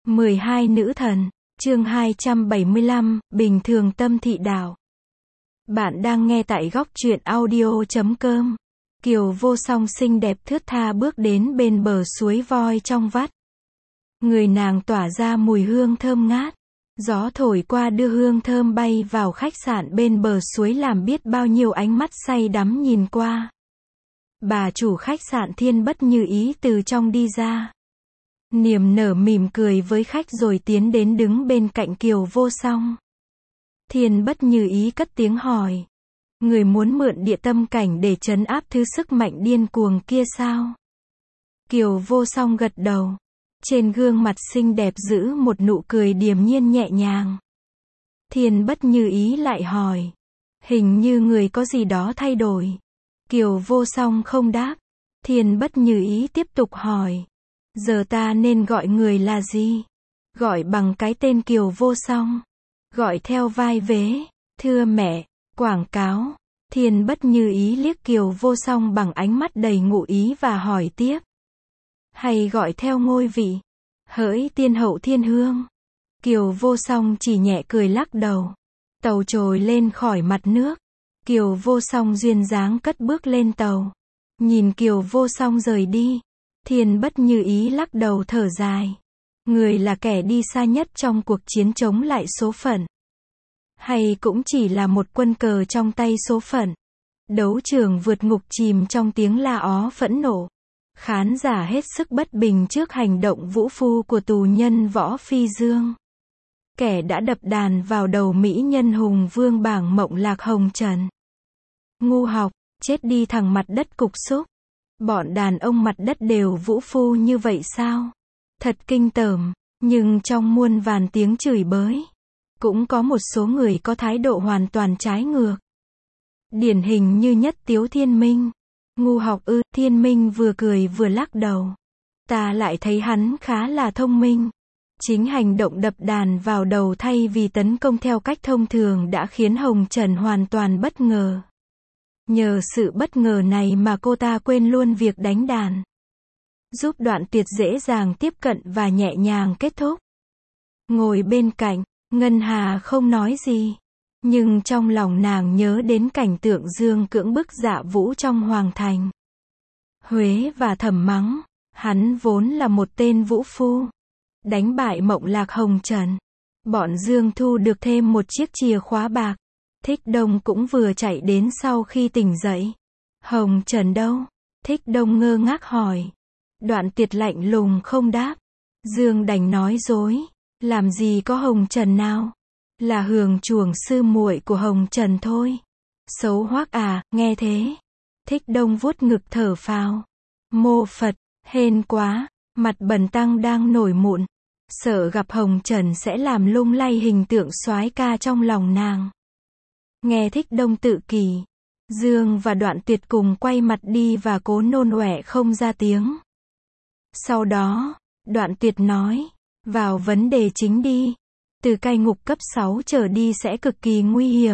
12 nữ thần, chương 275, bình thường tâm thị đảo. Bạn đang nghe tại góc truyện audio.com. Kiều Vô Song xinh đẹp thướt tha bước đến bên bờ suối voi trong vắt. Người nàng tỏa ra mùi hương thơm ngát. Gió thổi qua đưa hương thơm bay vào khách sạn bên bờ suối làm biết bao nhiêu ánh mắt say đắm nhìn qua. Bà chủ khách sạn Thiên Bất Như Ý từ trong đi ra. Niềm nở mỉm cười với khách rồi tiến đến đứng bên cạnh Kiều Vô Song. Thiên Bất Như Ý cất tiếng hỏi. Người muốn mượn địa tâm cảnh để trấn áp thứ sức mạnh điên cuồng kia sao? Kiều Vô Song gật đầu. Trên gương mặt xinh đẹp giữ một nụ cười điềm nhiên nhẹ nhàng. Thiên Bất Như Ý lại hỏi. Hình như người có gì đó thay đổi. Kiều Vô Song không đáp. Thiên Bất Như Ý tiếp tục hỏi. Giờ ta nên gọi người là gì? Gọi bằng cái tên Kiều Vô Song. Gọi theo vai vế. Thưa mẹ, quảng cáo. Thiên Bất Như Ý liếc Kiều Vô Song bằng ánh mắt đầy ngụ ý và hỏi tiếp. Hay gọi theo ngôi vị? Hỡi tiên hậu thiên hương. Kiều Vô Song chỉ nhẹ cười lắc đầu. Tàu trồi lên khỏi mặt nước. Kiều Vô Song duyên dáng cất bước lên tàu. Nhìn Kiều Vô Song rời đi. Thiên Bất Như Ý lắc đầu thở dài. Người là kẻ đi xa nhất trong cuộc chiến chống lại số phận. Hay cũng chỉ là một quân cờ trong tay số phận. Đấu trường vượt ngục chìm trong tiếng la ó phẫn nộ. Khán giả hết sức bất bình trước hành động vũ phu của tù nhân Võ Phi Dương. Kẻ đã đập đàn vào đầu mỹ nhân hùng vương bảng mộng lạc hồng trần. Ngu học, chết đi thằng mặt đất cục xúc. Bọn đàn ông mặt đất đều vũ phu như vậy sao? Thật kinh tởm, nhưng trong muôn vàn tiếng chửi bới, cũng có một số người có thái độ hoàn toàn trái ngược. Điển hình như Nhất Tiếu Thiên Minh. Ngu học ư? Thiên Minh vừa cười vừa lắc đầu. Ta lại thấy hắn khá là thông minh. Chính hành động đập đàn vào đầu thay vì tấn công theo cách thông thường đã khiến Hồng Trần hoàn toàn bất ngờ. Nhờ sự bất ngờ này mà cô ta quên luôn việc đánh đàn. Giúp Đoạn Tuyệt dễ dàng tiếp cận và nhẹ nhàng kết thúc. Ngồi bên cạnh, Ngân Hà không nói gì. Nhưng trong lòng nàng nhớ đến cảnh tượng Dương cưỡng bức Dạ Vũ trong Hoàng Thành. Huế và thầm mắng. Hắn vốn là một tên vũ phu. Đánh bại Mộng Lạc Hồng Trần. Bọn Dương thu được thêm một chiếc chìa khóa bạc. Thích Đông cũng vừa chạy đến sau khi tỉnh dậy. Hồng Trần đâu? Thích Đông ngơ ngác hỏi. Đoạn Tuyệt lạnh lùng không đáp. Dương đành nói dối. Làm gì có Hồng Trần nào? Là Hường Chuồng sư muội của Hồng Trần thôi. Xấu hoắc à, nghe thế. Thích Đông vuốt ngực thở phào. Mô Phật, hên quá, mặt Bần Tăng đang nổi mụn. Sợ gặp Hồng Trần sẽ làm lung lay hình tượng soái ca trong lòng nàng. Nghe Thích Đông tự kỷ. Dương và Đoạn Tuyệt cùng quay mặt đi và cố nôn ọe không ra tiếng. Sau đó, Đoạn Tuyệt nói. Vào vấn đề chính đi. Từ cai ngục cấp 6 trở đi sẽ cực kỳ nguy hiểm.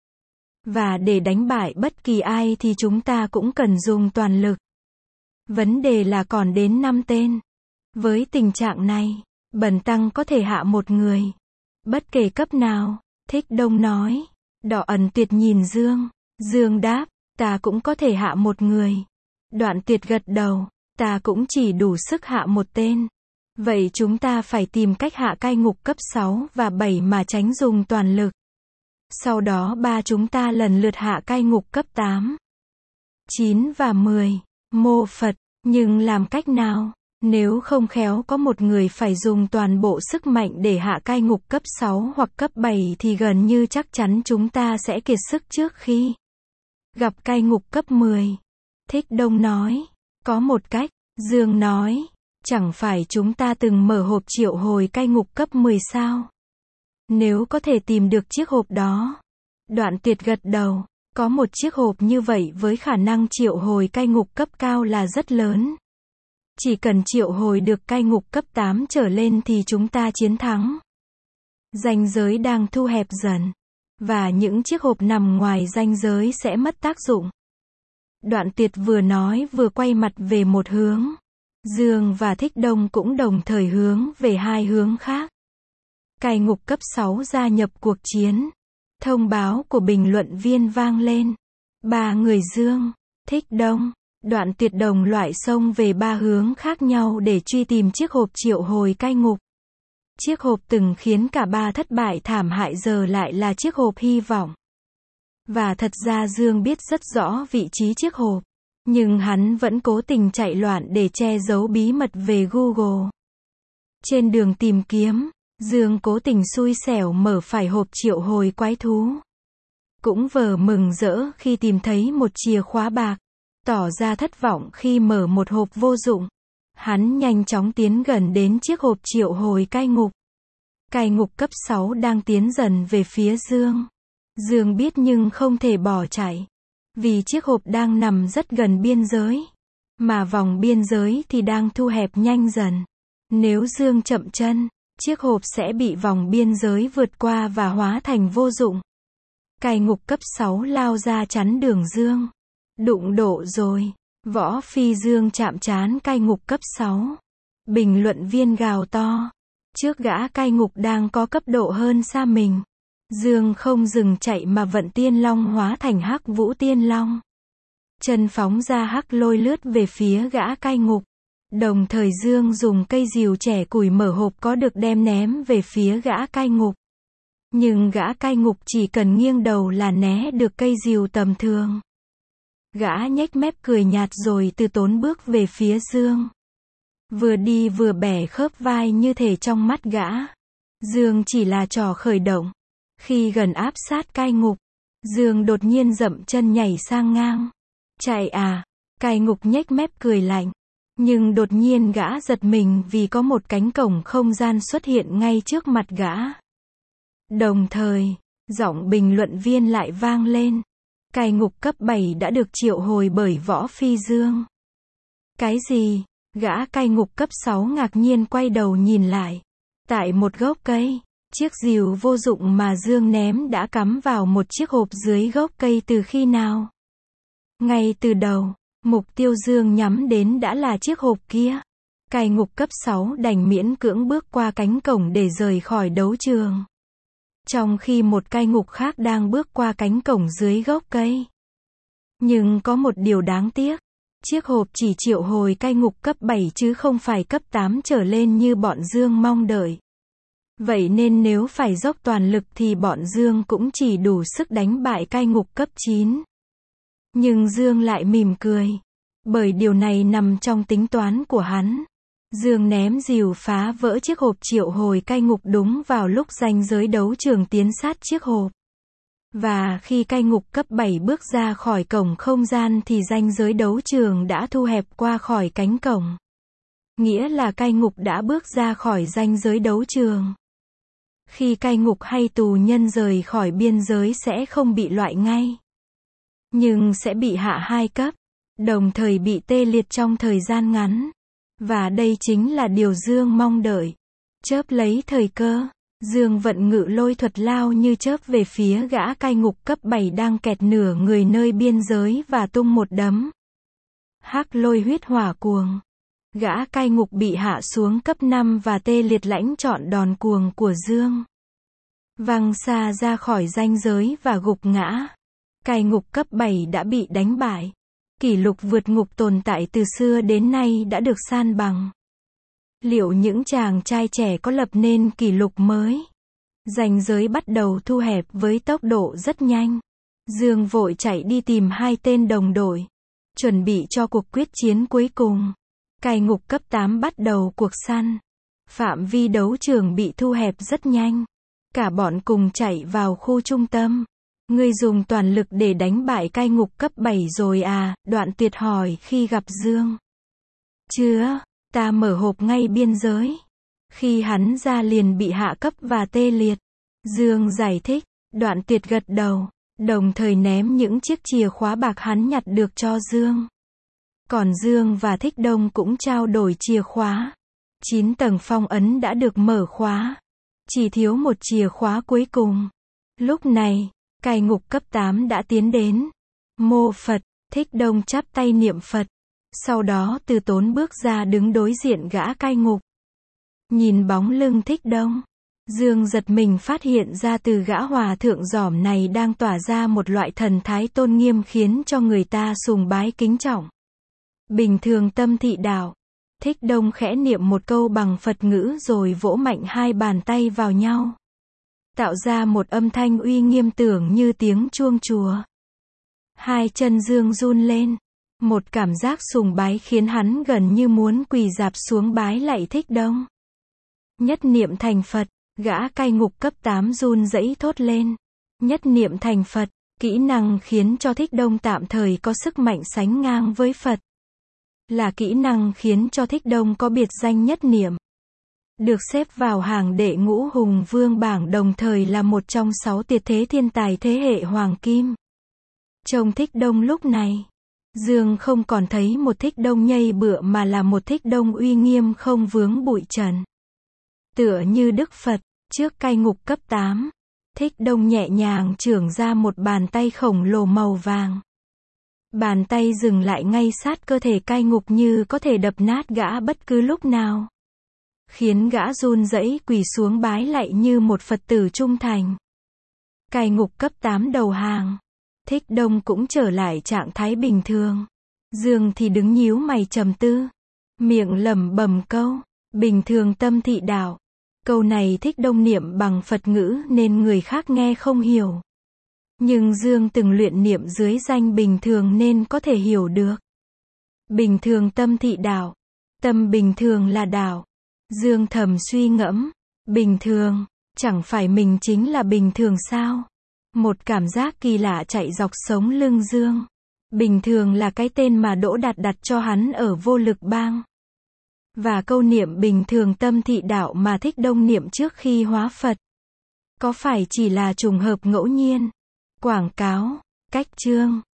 Và để đánh bại bất kỳ ai thì chúng ta cũng cần dùng toàn lực. Vấn đề là còn đến 5 tên. Với tình trạng này, Bần Tăng có thể hạ một người. Bất kể cấp nào, Thích Đông nói. Đỏ Ẩn Tuyệt nhìn Dương. Dương đáp, ta cũng có thể hạ một người. Đoạn Tuyệt gật đầu, ta cũng chỉ đủ sức hạ một tên. Vậy chúng ta phải tìm cách hạ cai ngục cấp 6 và 7 mà tránh dùng toàn lực. Sau đó ba chúng ta lần lượt hạ cai ngục cấp 8, 9 và 10. Mô Phật, nhưng làm cách nào? Nếu không khéo có một người phải dùng toàn bộ sức mạnh để hạ cai ngục cấp 6 hoặc cấp 7 thì gần như chắc chắn chúng ta sẽ kiệt sức trước khi gặp cai ngục cấp 10. Thích Đông nói. Có một cách. Dương nói. Chẳng phải chúng ta từng mở hộp triệu hồi cai ngục cấp 10 sao? Nếu có thể tìm được chiếc hộp đó. Đoạn Tuyệt gật đầu. Có một chiếc hộp như vậy với khả năng triệu hồi cai ngục cấp cao là rất lớn. Chỉ cần triệu hồi được cai ngục cấp 8 trở lên thì chúng ta chiến thắng. Ranh giới đang thu hẹp dần. Và những chiếc hộp nằm ngoài ranh giới sẽ mất tác dụng. Đoạn Tuyệt vừa nói vừa quay mặt về một hướng. Dương và Thích Đông cũng đồng thời hướng về hai hướng khác. Cai ngục cấp 6 gia nhập cuộc chiến. Thông báo của bình luận viên vang lên. Ba người Dương, Thích Đông, Đoạn Tuyệt đồng loại xông về ba hướng khác nhau để truy tìm chiếc hộp triệu hồi cai ngục. Chiếc hộp từng khiến cả ba thất bại thảm hại giờ lại là chiếc hộp hy vọng. Và thật ra Dương biết rất rõ vị trí chiếc hộp. Nhưng hắn vẫn cố tình chạy loạn để che giấu bí mật về Google. Trên đường tìm kiếm, Dương cố tình xui xẻo mở phải hộp triệu hồi quái thú. Cũng vờ mừng rỡ khi tìm thấy một chìa khóa bạc. Tỏ ra thất vọng khi mở một hộp vô dụng. Hắn nhanh chóng tiến gần đến chiếc hộp triệu hồi cai ngục. Cai ngục cấp 6 đang tiến dần về phía Dương. Dương biết nhưng không thể bỏ chạy. Vì chiếc hộp đang nằm rất gần biên giới. Mà vòng biên giới thì đang thu hẹp nhanh dần. Nếu Dương chậm chân, chiếc hộp sẽ bị vòng biên giới vượt qua và hóa thành vô dụng. Cai ngục cấp 6 lao ra chắn đường Dương. Đụng độ rồi. Võ Phi Dương chạm trán cai ngục cấp 6. Bình luận viên gào to. Trước gã cai ngục đang có cấp độ hơn xa mình. Dương không dừng chạy mà vận tiên long hóa thành Hắc Vũ Tiên Long. Chân phóng ra hắc lôi lướt về phía gã cai ngục. Đồng thời Dương dùng cây rìu trẻ củi mở hộp có được đem ném về phía gã cai ngục. Nhưng gã cai ngục chỉ cần nghiêng đầu là né được cây rìu tầm thường. Gã nhếch mép cười nhạt rồi từ tốn bước về phía Dương. Vừa đi vừa bẻ khớp vai như thể trong mắt gã. Dương chỉ là trò khởi động. Khi gần áp sát cai ngục, Dương đột nhiên dậm chân nhảy sang ngang. Chạy à? Cai ngục nhếch mép cười lạnh. Nhưng đột nhiên gã giật mình vì có một cánh cổng không gian xuất hiện ngay trước mặt gã. Đồng thời, giọng bình luận viên lại vang lên. Cai ngục cấp 7 đã được triệu hồi bởi Võ Phi Dương. Cái gì? Gã cai ngục cấp 6 ngạc nhiên quay đầu nhìn lại. Tại một gốc cây, chiếc rìu vô dụng mà Dương ném đã cắm vào một chiếc hộp dưới gốc cây từ khi nào? Ngay từ đầu, mục tiêu Dương nhắm đến đã là chiếc hộp kia. Cai ngục cấp 6 đành miễn cưỡng bước qua cánh cổng để rời khỏi đấu trường. Trong khi một cai ngục khác đang bước qua cánh cổng dưới gốc cây. Nhưng có một điều đáng tiếc. Chiếc hộp chỉ triệu hồi cai ngục cấp 7 chứ không phải cấp 8 trở lên như bọn Dương mong đợi. Vậy nên nếu phải dốc toàn lực thì bọn Dương cũng chỉ đủ sức đánh bại cai ngục cấp 9. Nhưng Dương lại mỉm cười. Bởi điều này nằm trong tính toán của hắn. Dương ném rìu phá vỡ chiếc hộp triệu hồi cai ngục đúng vào lúc ranh giới đấu trường tiến sát chiếc hộp. Và khi cai ngục cấp 7 bước ra khỏi cổng không gian thì ranh giới đấu trường đã thu hẹp qua khỏi cánh cổng. Nghĩa là cai ngục đã bước ra khỏi ranh giới đấu trường. Khi cai ngục hay tù nhân rời khỏi biên giới sẽ không bị loại ngay. Nhưng sẽ bị hạ 2 cấp. Đồng thời bị tê liệt trong thời gian ngắn. Và đây chính là điều Dương mong đợi. Chớp lấy thời cơ, Dương vận ngự lôi thuật lao như chớp về phía gã cai ngục cấp 7 đang kẹt nửa người nơi biên giới và tung một đấm. Hắc lôi huyết hỏa cuồng. Gã cai ngục bị hạ xuống cấp 5 và tê liệt lãnh trọn đòn cuồng của Dương. Văng xa ra khỏi ranh giới và gục ngã. Cai ngục cấp 7 đã bị đánh bại. Kỷ lục vượt ngục tồn tại từ xưa đến nay đã được san bằng. Liệu những chàng trai trẻ có lập nên kỷ lục mới? Ranh giới bắt đầu thu hẹp với tốc độ rất nhanh. Dương vội chạy đi tìm hai tên đồng đội. Chuẩn bị cho cuộc quyết chiến cuối cùng. Cai ngục cấp 8 bắt đầu cuộc săn. Phạm vi đấu trường bị thu hẹp rất nhanh. Cả bọn cùng chạy vào khu trung tâm. Ngươi dùng toàn lực để đánh bại cai ngục cấp 7 rồi à? Đoạn Tuyệt hỏi khi gặp Dương. Chưa, ta mở hộp ngay biên giới. Khi hắn ra liền bị hạ cấp và tê liệt. Dương giải thích. Đoạn Tuyệt gật đầu, đồng thời ném những chiếc chìa khóa bạc hắn nhặt được cho Dương. Còn Dương và Thích Đông cũng trao đổi chìa khóa. 9 tầng phong ấn đã được mở khóa. Chỉ thiếu một chìa khóa cuối cùng. Lúc này, cai ngục cấp 8 đã tiến đến. Mô Phật, Thích Đông chắp tay niệm Phật. Sau đó Từ Tốn bước ra đứng đối diện gã cai ngục. Nhìn bóng lưng Thích Đông, Dương giật mình phát hiện ra từ gã hòa thượng giỏm này đang tỏa ra một loại thần thái tôn nghiêm khiến cho người ta sùng bái kính trọng. Bình thường tâm thị đạo. Thích Đông khẽ niệm một câu bằng Phật ngữ rồi vỗ mạnh hai bàn tay vào nhau, tạo ra một âm thanh uy nghiêm tưởng như tiếng chuông chùa. Hai chân Dương run lên. Một cảm giác sùng bái khiến hắn gần như muốn quỳ rạp xuống bái lạy Thích Đông. Nhất niệm thành Phật, gã cai ngục cấp 8 run rẩy thốt lên. Nhất niệm thành Phật, kỹ năng khiến cho Thích Đông tạm thời có sức mạnh sánh ngang với Phật. Là kỹ năng khiến cho Thích Đông có biệt danh nhất niệm. Được xếp vào hàng đệ ngũ hùng vương bảng, đồng thời là một trong 6 tuyệt thế thiên tài thế hệ hoàng kim. Trông Thích Đông lúc này, Dương không còn thấy một Thích Đông nhây bựa mà là một Thích Đông uy nghiêm không vướng bụi trần. Tựa như Đức Phật, trước cai ngục cấp 8, Thích Đông nhẹ nhàng chưởng ra một bàn tay khổng lồ màu vàng. Bàn tay dừng lại ngay sát cơ thể cai ngục như có thể đập nát gã bất cứ lúc nào. Khiến gã run rẩy quỳ xuống bái lạy như một Phật tử trung thành. Cai ngục cấp 8 đầu hàng. Thích Đông cũng trở lại trạng thái bình thường. Dương thì đứng nhíu mày trầm tư. Miệng lẩm bẩm câu, bình thường tâm thị đạo. Câu này Thích Đông niệm bằng Phật ngữ nên người khác nghe không hiểu. Nhưng Dương từng luyện niệm dưới danh bình thường nên có thể hiểu được. Bình thường tâm thị đạo. Tâm bình thường là đạo. Dương thầm suy ngẫm. Bình thường, chẳng phải mình chính là bình thường sao? Một cảm giác kỳ lạ chạy dọc sống lưng Dương. Bình thường là cái tên mà Đỗ Đạt đặt cho hắn ở Vô Lực Bang. Và câu niệm bình thường tâm thị đạo mà Thích Đông niệm trước khi hóa Phật. Có phải chỉ là trùng hợp ngẫu nhiên? Quảng cáo, cách chương.